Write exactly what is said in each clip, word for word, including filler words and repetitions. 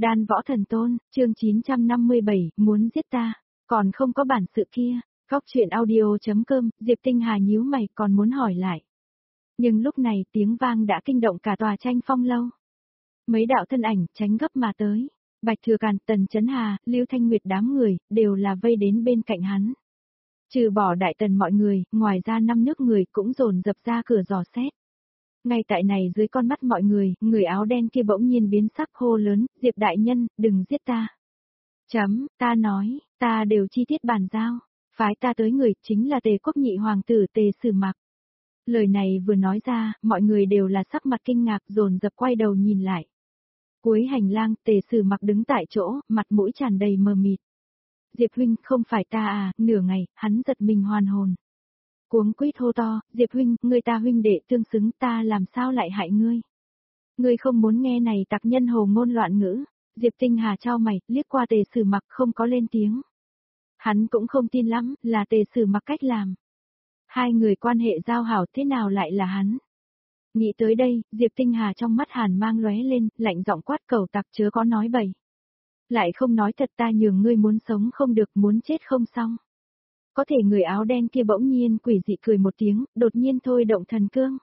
Đan Võ Thần Tôn, chương chín trăm năm mươi bảy, muốn giết ta, còn không có bản sự kia. Góc truyện audio.com, Diệp Tinh Hà nhíu mày còn muốn hỏi lại. Nhưng lúc này tiếng vang đã kinh động cả tòa tranh phong lâu. Mấy đạo thân ảnh tránh gấp mà tới. Bạch Thừa Càn, Tần Chấn Hà, Lưu Thanh Nguyệt đám người, đều là vây đến bên cạnh hắn. Trừ bỏ đại tần mọi người, ngoài ra năm nước người cũng dồn dập ra cửa dò xét. Ngay tại này dưới con mắt mọi người, người áo đen kia bỗng nhiên biến sắc hô lớn, Diệp đại nhân, đừng giết ta. Chấm, ta nói, ta đều chi tiết bàn giao, phái ta tới người chính là Tề Quốc nhị hoàng tử Tề Sử Mặc. Lời này vừa nói ra, mọi người đều là sắc mặt kinh ngạc dồn dập quay đầu nhìn lại. Cuối hành lang, Tề Sử Mặc đứng tại chỗ, mặt mũi tràn đầy mờ mịt. Diệp huynh, không phải ta à, nửa ngày, hắn giật mình hoàn hồn. Cuống quýt hô to, Diệp huynh, ngươi ta huynh đệ tương xứng, ta làm sao lại hại ngươi? Ngươi không muốn nghe này tặc nhân hồ ngôn loạn ngữ. Diệp Tinh Hà trao mày, liếc qua Tề Sử Mặc không có lên tiếng. Hắn cũng không tin lắm, là Tề Sử Mặc cách làm. Hai người quan hệ giao hảo thế nào lại là hắn? Nghĩ tới đây, Diệp Tinh Hà trong mắt hàn mang lóe lên, lạnh giọng quát cầu tặc chớ có nói bậy. Lại không nói thật ta nhường ngươi muốn sống không được muốn chết không xong. Có thể người áo đen kia bỗng nhiên quỷ dị cười một tiếng, đột nhiên thôi động thần cương.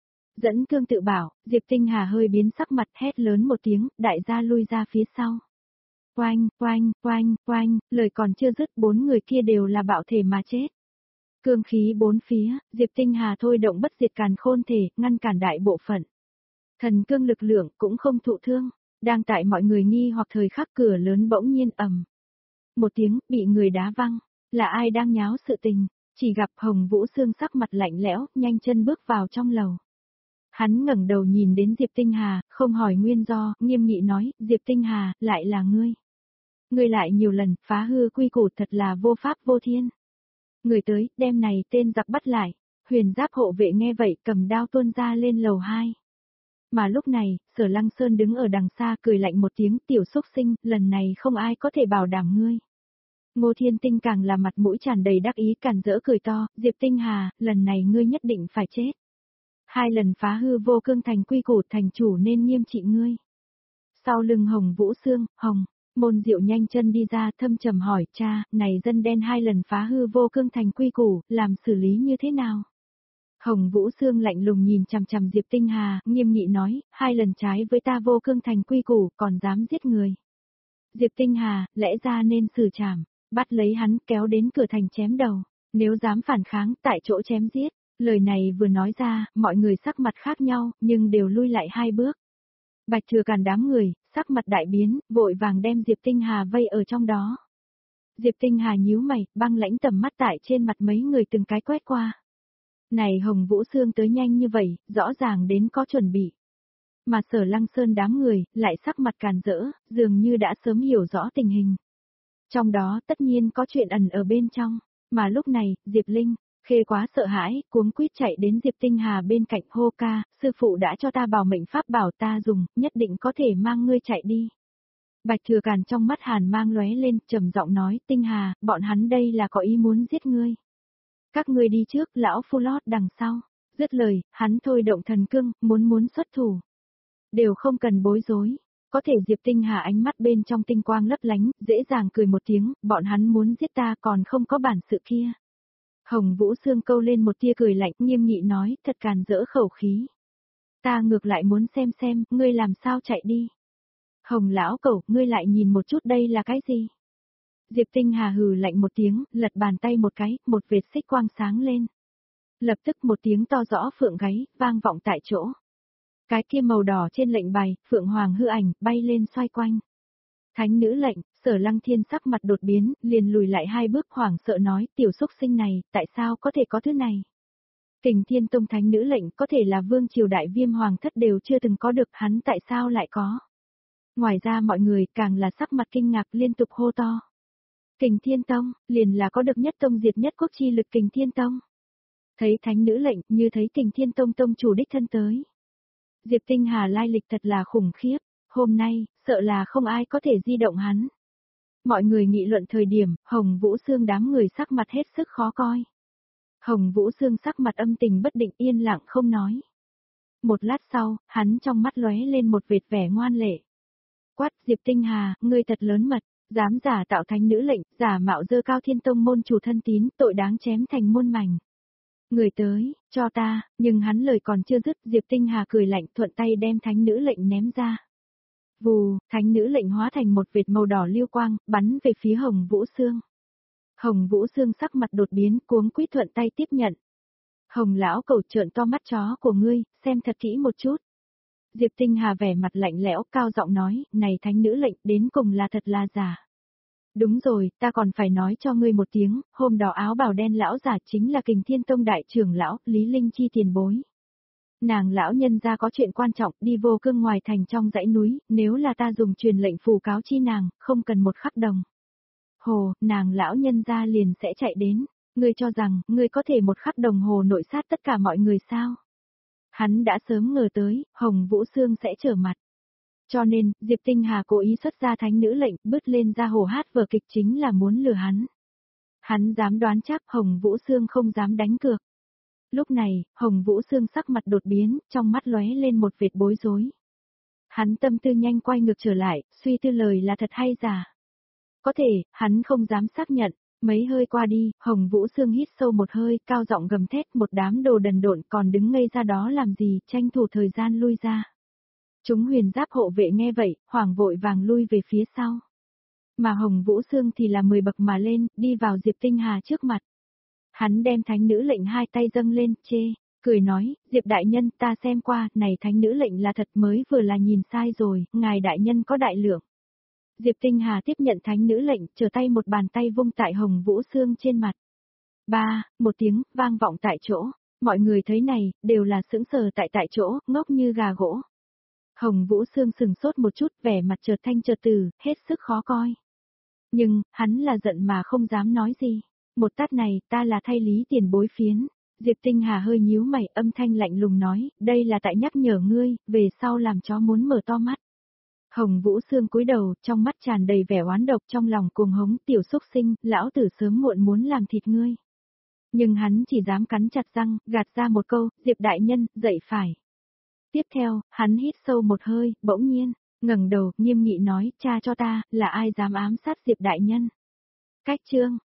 Dẫn cương tự bảo, Diệp Tinh Hà hơi biến sắc mặt hét lớn một tiếng, đại gia lui ra phía sau. Oanh, oanh, oanh, oanh, lời còn chưa dứt bốn người kia đều là bạo thể mà chết. Cương khí bốn phía, Diệp Tinh Hà thôi động bất diệt càn khôn thể, ngăn cản đại bộ phận. Thần cương lực lượng cũng không thụ thương, đang tại mọi người nghi hoặc thời khắc cửa lớn bỗng nhiên ầm. Một tiếng, bị người đá văng, là ai đang nháo sự tình, chỉ gặp Hồng Vũ Sương sắc mặt lạnh lẽo, nhanh chân bước vào trong lầu. Hắn ngẩng đầu nhìn đến Diệp Tinh Hà, không hỏi nguyên do, nghiêm nghị nói, Diệp Tinh Hà, lại là ngươi. Ngươi lại nhiều lần, phá hư quy củ thật là vô pháp vô thiên. Người tới, đem này tên giặc bắt lại, huyền giáp hộ vệ nghe vậy cầm đao tuôn ra lên lầu hai. Mà lúc này, Sở Lăng Sơn đứng ở đằng xa cười lạnh một tiếng tiểu xúc sinh, lần này không ai có thể bảo đảm ngươi. Ngô Thiên Tinh càng là mặt mũi tràn đầy đắc ý càn rỡ cười to, Diệp Tinh Hà, lần này ngươi nhất định phải chết. Hai lần phá hư vô cương thành quy củ thành chủ nên nghiêm trị ngươi. Sau lưng Hồng Vũ Sương, Hồng, Môn Diệu nhanh chân đi ra thâm trầm hỏi cha, này dân đen hai lần phá hư vô cương thành quy củ, làm xử lý như thế nào? Hồng Vũ Sương lạnh lùng nhìn chằm chằm Diệp Tinh Hà, nghiêm nghị nói, hai lần trái với ta vô cương thành quy củ, còn dám giết người. Diệp Tinh Hà, lẽ ra nên xử trảm, bắt lấy hắn kéo đến cửa thành chém đầu, nếu dám phản kháng, tại chỗ chém giết. Lời này vừa nói ra, mọi người sắc mặt khác nhau, nhưng đều lui lại hai bước. Bạch Thừa Càn đám người, sắc mặt đại biến, vội vàng đem Diệp Tinh Hà vây ở trong đó. Diệp Tinh Hà nhíu mày, băng lãnh tầm mắt tại trên mặt mấy người từng cái quét qua. Này Hồng Vũ Sương tới nhanh như vậy, rõ ràng đến có chuẩn bị. Mà Sở Lăng Sơn đám người, lại sắc mặt càn rỡ, dường như đã sớm hiểu rõ tình hình. Trong đó tất nhiên có chuyện ẩn ở bên trong, mà lúc này, Diệp Linh, Khê quá sợ hãi, cuống quýt chạy đến Diệp Tinh Hà bên cạnh hô ca, sư phụ đã cho ta bảo mệnh pháp bảo ta dùng, nhất định có thể mang ngươi chạy đi. Bạch Thừa Càn trong mắt hàn mang lóe lên, trầm giọng nói, Tinh Hà, bọn hắn đây là có ý muốn giết ngươi. Các ngươi đi trước, lão phu lót đằng sau. Dứt lời, hắn thôi động thần cương, muốn muốn xuất thủ. Đều không cần bối rối. Có thể Diệp Tinh Hà ánh mắt bên trong tinh quang lấp lánh, dễ dàng cười một tiếng, bọn hắn muốn giết ta còn không có bản sự kia. Hồng Vũ Sương câu lên một tia cười lạnh, nghiêm nghị nói, thật càn rỡ khẩu khí. Ta ngược lại muốn xem xem, ngươi làm sao chạy đi. Hồng lão cẩu, ngươi lại nhìn một chút đây là cái gì? Diệp Tinh Hà hừ lạnh một tiếng, lật bàn tay một cái, một vệt xích quang sáng lên. Lập tức một tiếng to rõ phượng gáy, vang vọng tại chỗ. Cái kia màu đỏ trên lệnh bài, phượng hoàng hư ảnh, bay lên xoay quanh. Thánh nữ lệnh, Sở Lăng Thiên sắc mặt đột biến, liền lùi lại hai bước hoảng sợ nói, tiểu xúc sinh này, tại sao có thể có thứ này? Kình Thiên Tông thánh nữ lệnh có thể là vương triều đại viêm hoàng thất đều chưa từng có được, hắn tại sao lại có? Ngoài ra mọi người càng là sắc mặt kinh ngạc liên tục hô to. Kình Thiên Tông, liền là có được nhất tông diệt nhất quốc chi lực Kình Thiên Tông. Thấy thánh nữ lệnh, như thấy Kình Thiên Tông tông chủ đích thân tới. Diệp Tinh Hà lai lịch thật là khủng khiếp, hôm nay, sợ là không ai có thể di động hắn. Mọi người nghị luận thời điểm, Hồng Vũ Sương đám người sắc mặt hết sức khó coi. Hồng Vũ Sương sắc mặt âm tình bất định yên lặng không nói. Một lát sau, hắn trong mắt lóe lên một vệt vẻ ngoan lệ. quát, Diệp Tinh Hà, ngươi thật lớn mật, dám giả tạo thánh nữ lệnh, giả mạo dơ cao thiên tông môn chủ thân tín, tội đáng chém thành muôn mảnh. Người tới, cho ta, nhưng hắn lời còn chưa dứt, Diệp Tinh Hà cười lạnh thuận tay đem thánh nữ lệnh ném ra. Vù, thánh nữ lệnh hóa thành một vệt màu đỏ lưu quang, bắn về phía Hồng Vũ Sương. Hồng Vũ Sương sắc mặt đột biến, cuống quýt thuận tay tiếp nhận. Hồng lão cẩu trợn to mắt chó của ngươi, xem thật kỹ một chút. Diệp Tinh Hà vẻ mặt lạnh lẽo, cao giọng nói, này thánh nữ lệnh đến cùng là thật là giả. Đúng rồi, ta còn phải nói cho ngươi một tiếng, hôm đó áo bào đen lão giả chính là Kình Thiên Tông đại trưởng lão, Lý Linh Chi tiền bối. Nàng lão nhân ra có chuyện quan trọng, đi vô cương ngoài thành trong dãy núi, nếu là ta dùng truyền lệnh phù cáo chi nàng, không cần một khắc đồng. Hồ, nàng lão nhân ra liền sẽ chạy đến, ngươi cho rằng, ngươi có thể một khắc đồng hồ nội sát tất cả mọi người sao? Hắn đã sớm ngờ tới, Hồng Vũ Sương sẽ trở mặt. Cho nên, Diệp Tinh Hà cố ý xuất ra thánh nữ lệnh, bứt lên ra hồ hát vở kịch chính là muốn lừa hắn. Hắn dám đoán chắc Hồng Vũ Sương không dám đánh cược. Lúc này, Hồng Vũ Sương sắc mặt đột biến, trong mắt lóe lên một vệt bối rối. Hắn tâm tư nhanh quay ngược trở lại, suy tư lời là thật hay giả. Có thể, hắn không dám xác nhận. Mấy hơi qua đi, Hồng Vũ Sương hít sâu một hơi, cao giọng gầm thét, một đám đồ đần độn còn đứng ngây ra đó làm gì, tranh thủ thời gian lui ra. Chúng huyền giáp hộ vệ nghe vậy, hoảng vội vàng lui về phía sau. Mà Hồng Vũ Sương thì là mười bậc mà lên, đi vào Diệp Tinh Hà trước mặt. Hắn đem thánh nữ lệnh hai tay dâng lên, chê, cười nói, Diệp đại nhân ta xem qua, này thánh nữ lệnh là thật mới vừa là nhìn sai rồi, ngài đại nhân có đại lượng. Diệp Tinh Hà tiếp nhận thánh nữ lệnh, trở tay một bàn tay vung tại Hồng Vũ Sương trên mặt. Ba, một tiếng, vang vọng tại chỗ. Mọi người thấy này, đều là sững sờ tại tại chỗ, ngốc như gà gỗ. Hồng Vũ Sương sừng sốt một chút, vẻ mặt chợt thanh chợt từ, hết sức khó coi. Nhưng, hắn là giận mà không dám nói gì. Một tát này, ta là thay Lý tiền bối phiến. Diệp Tinh Hà hơi nhíu mày, âm thanh lạnh lùng nói, đây là tại nhắc nhở ngươi, về sau làm chó muốn mở to mắt. Hồng Vũ Sương cúi đầu, trong mắt tràn đầy vẻ oán độc, trong lòng cuồng hống, tiểu xúc sinh, lão tử sớm muộn muốn làm thịt ngươi. Nhưng hắn chỉ dám cắn chặt răng, gạt ra một câu, Diệp đại nhân, dậy phải. Tiếp theo, hắn hít sâu một hơi, bỗng nhiên, ngẩng đầu, nghiêm nghị nói, cha cho ta, là ai dám ám sát Diệp đại nhân. Cách chương